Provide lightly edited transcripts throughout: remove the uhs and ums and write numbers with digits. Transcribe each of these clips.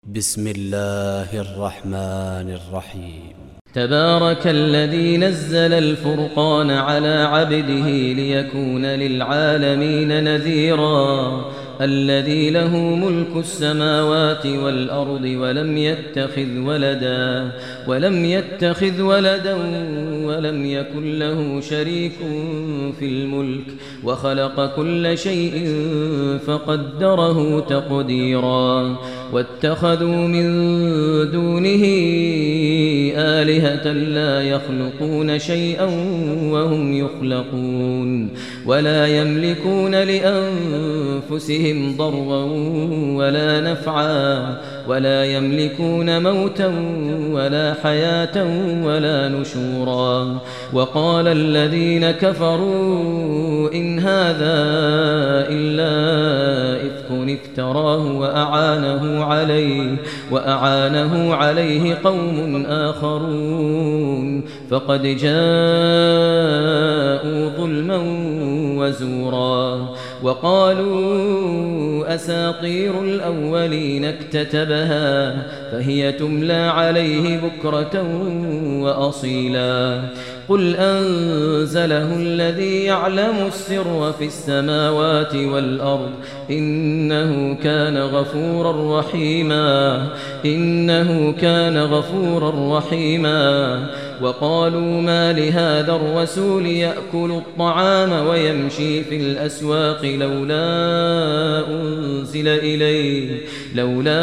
بسم الله الرحمن الرحيم. تبارك الذي نزل الفرقان على عبده ليكون للعالمين نذيرا الذي له ملك السماوات والأرض ولم يتخذ ولدا ولم يكن له شريك في الملك وخلق كل شيء فقدره تقديرا واتخذوا من دونه آلهة لا يخلقون شيئا وهم يخلقون ولا يملكون لأنفسهم ضرا ولا نفعا ولا يملكون موتا ولا حياة ولا نشورا وقال الذين كفروا إن هذا إلا إفك افتراه وأعانه عليه قوم آخرون فقد جاءوا ظلما وزورا وقالوا أساطير الأولين اكتتبها فهي تملى عليه بكرة وأصيلا قل أنزله الذي يعلم السر في السماوات والأرض إنه كان غفورا رحيما وقالوا ما لهذا الرسول يأكل الطعام ويمشي في الأسواق لولا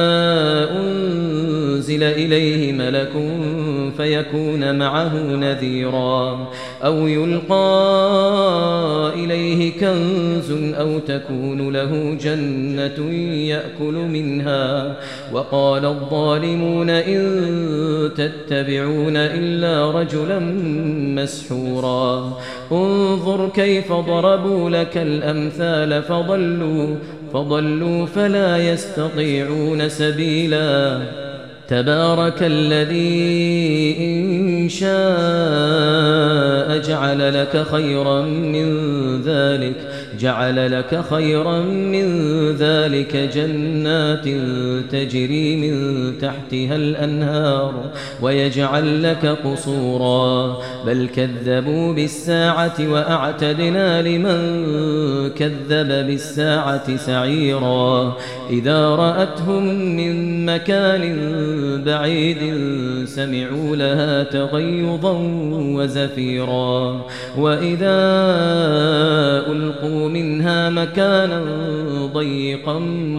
أنزل إليه ملك فيكون معه نذيرا أو يلقى إليه كنز أو تكون له جنة يأكل منها وقال الظالمون إن تتبعون إلا رجلا مسحورا انظر كيف ضربوا لك الأمثال فضلوا فلا يستطيعون سبيلا تبارك الذي إن شاء جعل لك خيرا من ذلك جنات تجري من تحتها الأنهار ويجعل لك قصورا بل كذبوا بالساعة وأعتدنا لمن كذب بالساعة سعيرا إذا رأتهم من مكان بعيد سمعوا لها تغيظا وزفيرا وإذا ألقوا منها مكانا ضيقا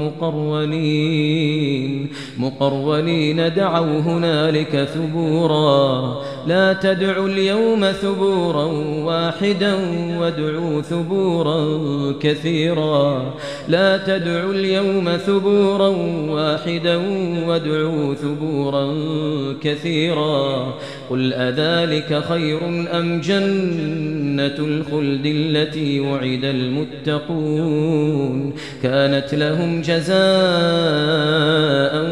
مقرونين دعوا هنالك ثبورا لا تدعوا اليوم ثبورا واحدا وادعوا ثبورا كثيرا قل أذلك خير أم جنة الخلد التي وعد المتقون كانت لهم جزاء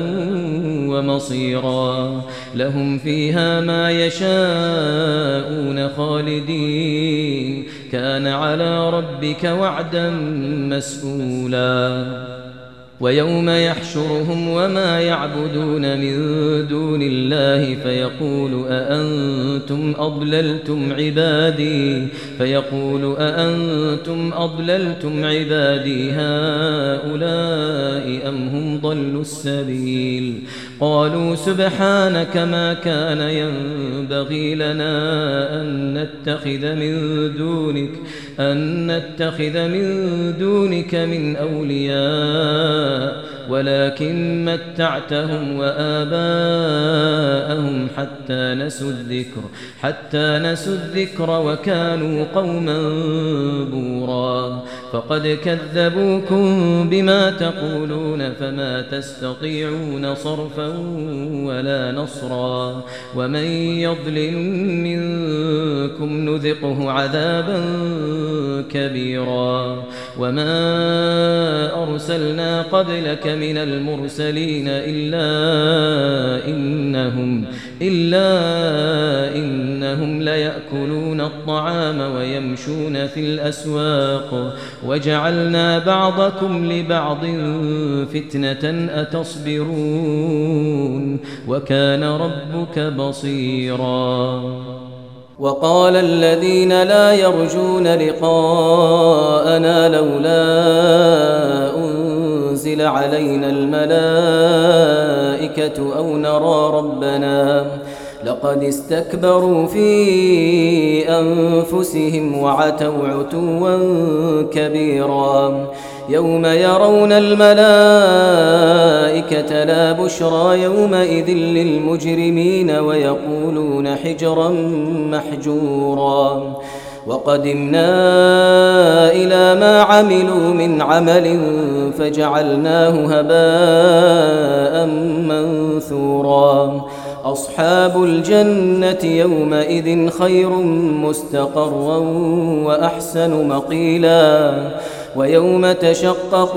ومصيرا لهم فيها ما يشاءون خالدين كان على ربك وعدا مسئولا ويوم يحشرهم وما يعبدون من دون الله فيقول أأنتم أضللتم عبادي هؤلاء أم هم ضلوا السبيل قالوا سبحانك ما كان ينبغي لنا أن نتخذ من دونك من أولياء ولكن متعتهم وآباءهم حتى نسوا الذكر وكانوا قوما بورا فقد كذبوكم بما تقولون فما تستطيعون صرفا ولا نصرا ومن يظلم منكم نذقه عذابا كبيرا وما أرسلنا قبلك من المرسلين إلا إنهم ليأكلون الطعام ويمشون في الأسواق وجعلنا بعضكم لبعض فتنة أتصبرون وكان ربك بصيرا وقال الذين لا يرجون لقاءنا لولا أنزل علينا الملائكة أو نرى ربنا لقد استكبروا في أنفسهم وعتوا عتوا كبيرا يوم يرون الملائكة لا بشرى يومئذ للمجرمين ويقولون حجرا محجورا وقدمنا إلى ما عملوا من عمل فجعلناه هباء منثورا أصحاب الجنة يومئذ خير مستقرا وأحسن مقيلا ويوم تشقق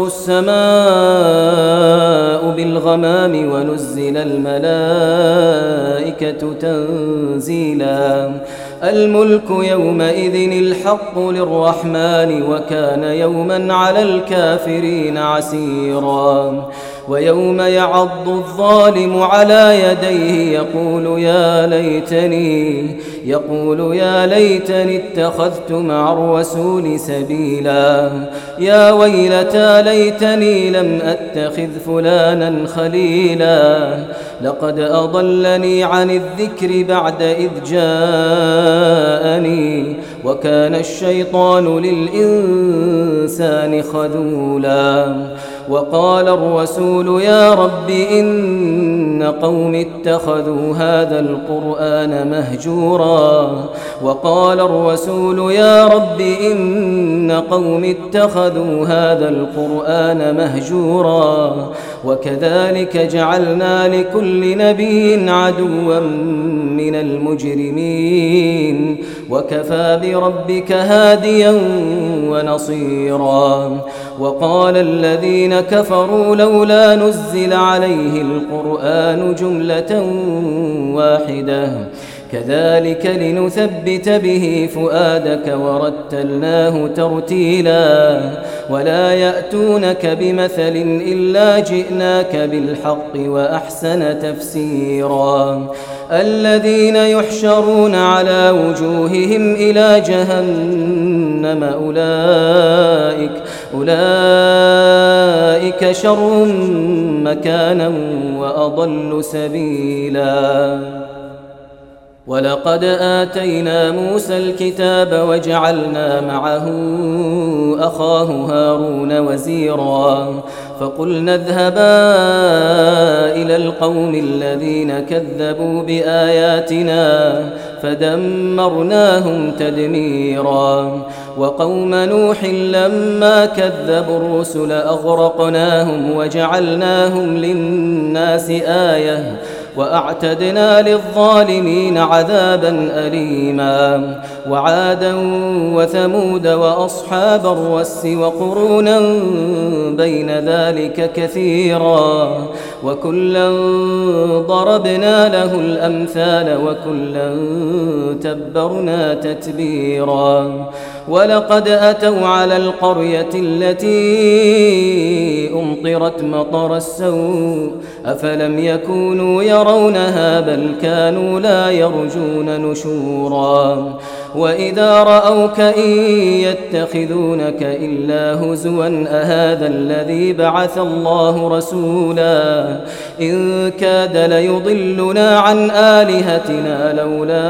السماء بالغمام ونزل الملائكة تنزيلا الملك يومئذ الحق للرحمن وكان يوما على الكافرين عسيرا ويوم يعض الظالم على يديه يقول يا ليتني اتخذت مع الرسول سبيلا يا ويلتى ليتني لم أتخذ فلانا خليلا لقد أضلني عن الذكر بعد إذ جاءني وكان الشيطان للإنسان خذولا وقال الرسول يا رب إن قوم اتخذوا هذا القرآن مهجورا وقال الرسول يا رب إن قوم اتخذوا هذا القرآن مهجورا وكذلك جعلنا لكل نبي عدوا من المجرمين وكفى بربك هاديا ونصيرا وقال الذين كفروا لولا نزل عليه القرآن جملة واحدة كذلك لنثبت به فؤادك ورتلناه ترتيلا ولا يأتونك بمثل إلا جئناك بالحق وأحسن تفسيرا الذين يحشرون على وجوههم إلى جهنم أولئك شر مكانا وأضل سبيلا ولقد آتينا موسى الكتاب وجعلنا معه أخاه هارون وزيرا فقلنا اذهبا إلى القوم الذين كذبوا بآياتنا فدمرناهم تدميرا وقوم نوح لما كذبوا الرسل أغرقناهم وجعلناهم للناس آية وأعتدنا للظالمين عذابا أليما وعادا وثمود وأصحاب الرس وقرونا بين ذلك كثيرا وكلا ضربنا له الأمثال وكلا تبرنا تتبيرا ولقد أتوا على القرية التي أمطرت مطر السوء أفلم يكونوا يرونها بل كانوا لا يرجون نشورا وإذا رأوك إن يتخذونك إلا هزوا أهذا الذي بعث الله رسولا إن كاد ليضلنا عن آلهتنا لولا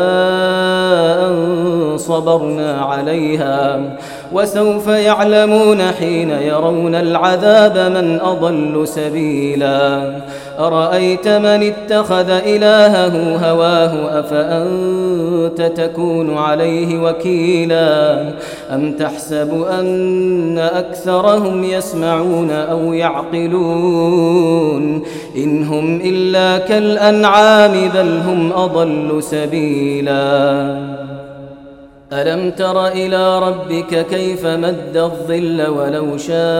أن صبرنا عليها وسوف يعلمون حين يرون العذاب من أضل سبيلا أرأيت من اتخذ إلهه هواه أفأنت تكون عليه وكيلا أم تحسب أن أكثرهم يسمعون أو يعقلون إن هم إلا كالأنعام بل هم أضل سبيلا ألم تر إلى ربك كيف مد الظل ولو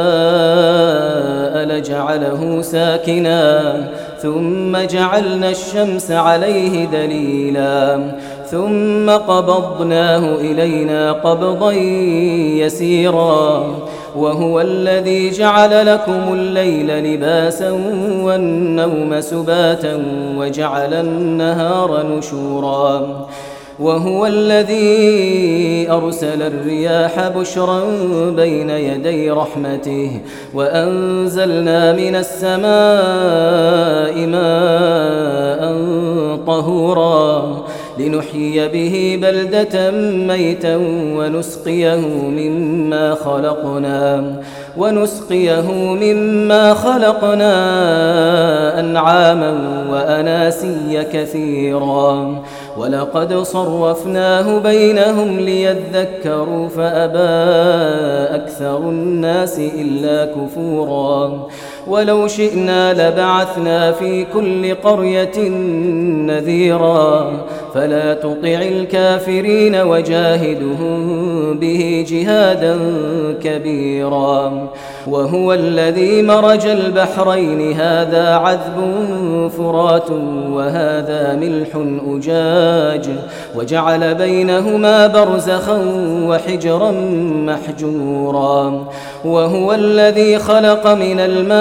شاء لجعله ساكنا ثم جعلنا الشمس عليه دليلا ثم قبضناه إلينا قبضا يسيرا وهو الذي جعل لكم الليل لباسا والنوم سباتا وجعل النهار نشورا وهو الذي أرسل الرياح بشرا بين يدي رحمته وأنزلنا من السماء ماء طهورا لنحيي به بلدة ميتا ونسقيه مما خلقنا أنعاما وأناسيا كثيرا ولقد صرفناه بينهم ليذكروا فأبى أكثر الناس إلا كفورا ولو شئنا لبعثنا في كل قرية نذيرا فلا تطع الكافرين وجاهدهم به جهادا كبيرا وهو الذي مرج البحرين هذا عذب فرات وهذا ملح أجاج وجعل بينهما برزخا وحجرا محجورا وهو الذي خلق من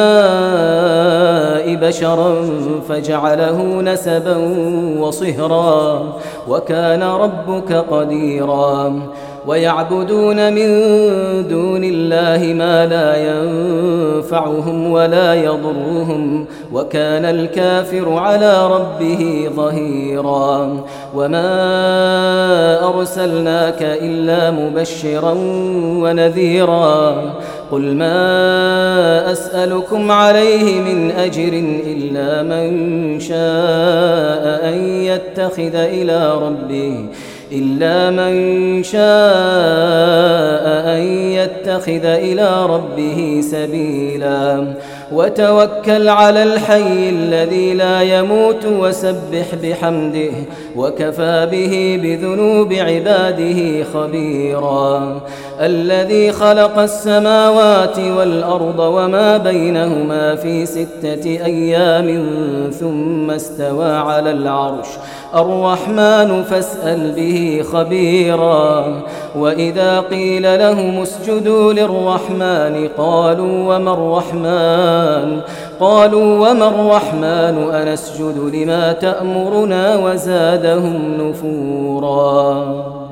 الماء بشرا فجعله نسبا وصهرا وكان ربك قديرا ويعبدون من دون الله ما لا ينفعهم ولا يضرهم وكان الكافر على ربه ظهيرا وما أرسلناك إلا مبشرا ونذيرا قل ما أسألكم عليه من أجر إلا من شاء أن يتخذ إلى ربه سبيلا وتوكل على الحي الذي لا يموت وسبح بحمده وكفى به بذنوب عباده خبيرا الذي خلق السماوات والأرض وما بينهما في 6 أيام ثم استوى على العرش الرحمن فاسأل به خبيرا وإذا قيل لهم اسجدوا للرحمن قالوا وما الرحمن أنسجد لما تأمرنا وزادهم نفورا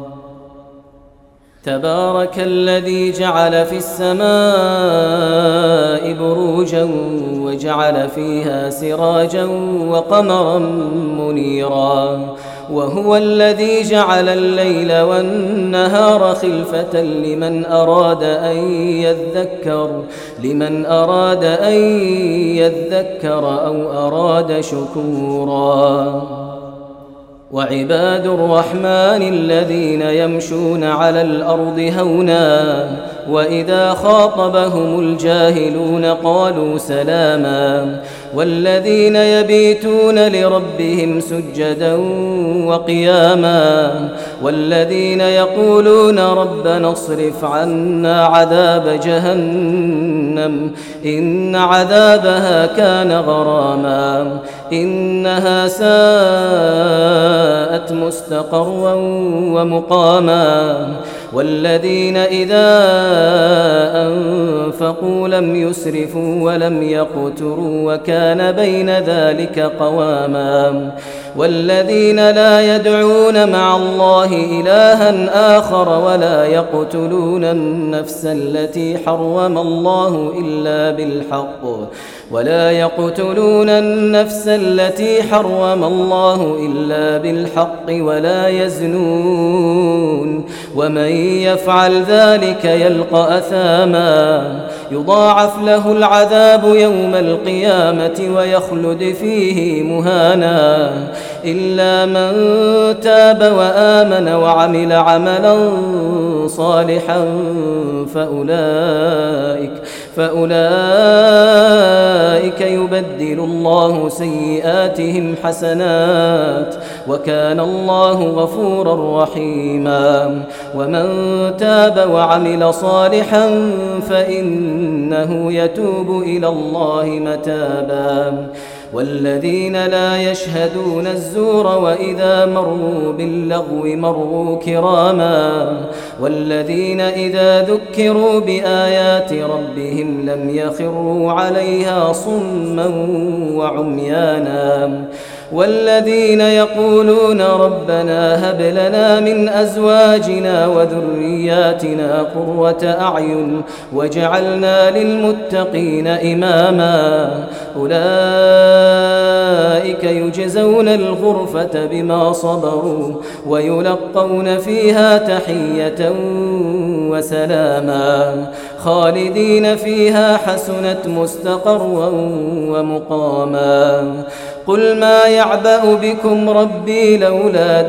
تبارك الذي جعل في السماء بروجا وجعل فيها سراجا وقمرا منيرا وهو الذي جعل الليل والنهار خلفة لمن أراد أن يذكر أو أراد شكورا وعباد الرحمن الذين يمشون على الأرض هونا وإذا خاطبهم الجاهلون قالوا سلاما والذين يبيتون لربهم سجدا وقياما والذين يقولون ربنا اصرف عنا عذاب جهنم إن عذابها كان غراما إنها ساءت مستقرا ومقاما والذين إذا أنفقوا لم يسرفوا ولم يقتروا وكان بين ذلك قواما والذين لا يدعون مع الله إلها آخر ولا يقتلون النفس التي حرم الله إلا بالحق ولا يزنون ومن يفعل ذلك يلقى أثاما يضاعف له العذاب يوم القيامة ويخلد فيه مهانا إلا من تاب وآمن وعمل عملا صالحا فأولئك يبدل الله سيئاتهم حسنات وكان الله غفورا رحيما ومن تاب وعمل صالحا فإنه يتوب إلى الله متابا والذين لا يشهدون الزور وإذا مروا باللغو مروا كراما والذين إذا ذكروا بآيات ربهم لم يخروا عليها صما وعميانا والذين يقولون ربنا هب لنا من أزواجنا وذرياتنا قرة أعين واجعلنا للمتقين إماما أولئك يجزون الغرفة بما صبروا ويلقون فيها تحية وسلاما خالدين فيها حسنت مستقرا ومقاما قل ما يعبأ بكم ربي لولا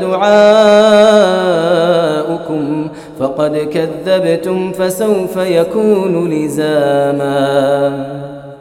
دعاؤكم فقد كذبتم فسوف يكون لزاما.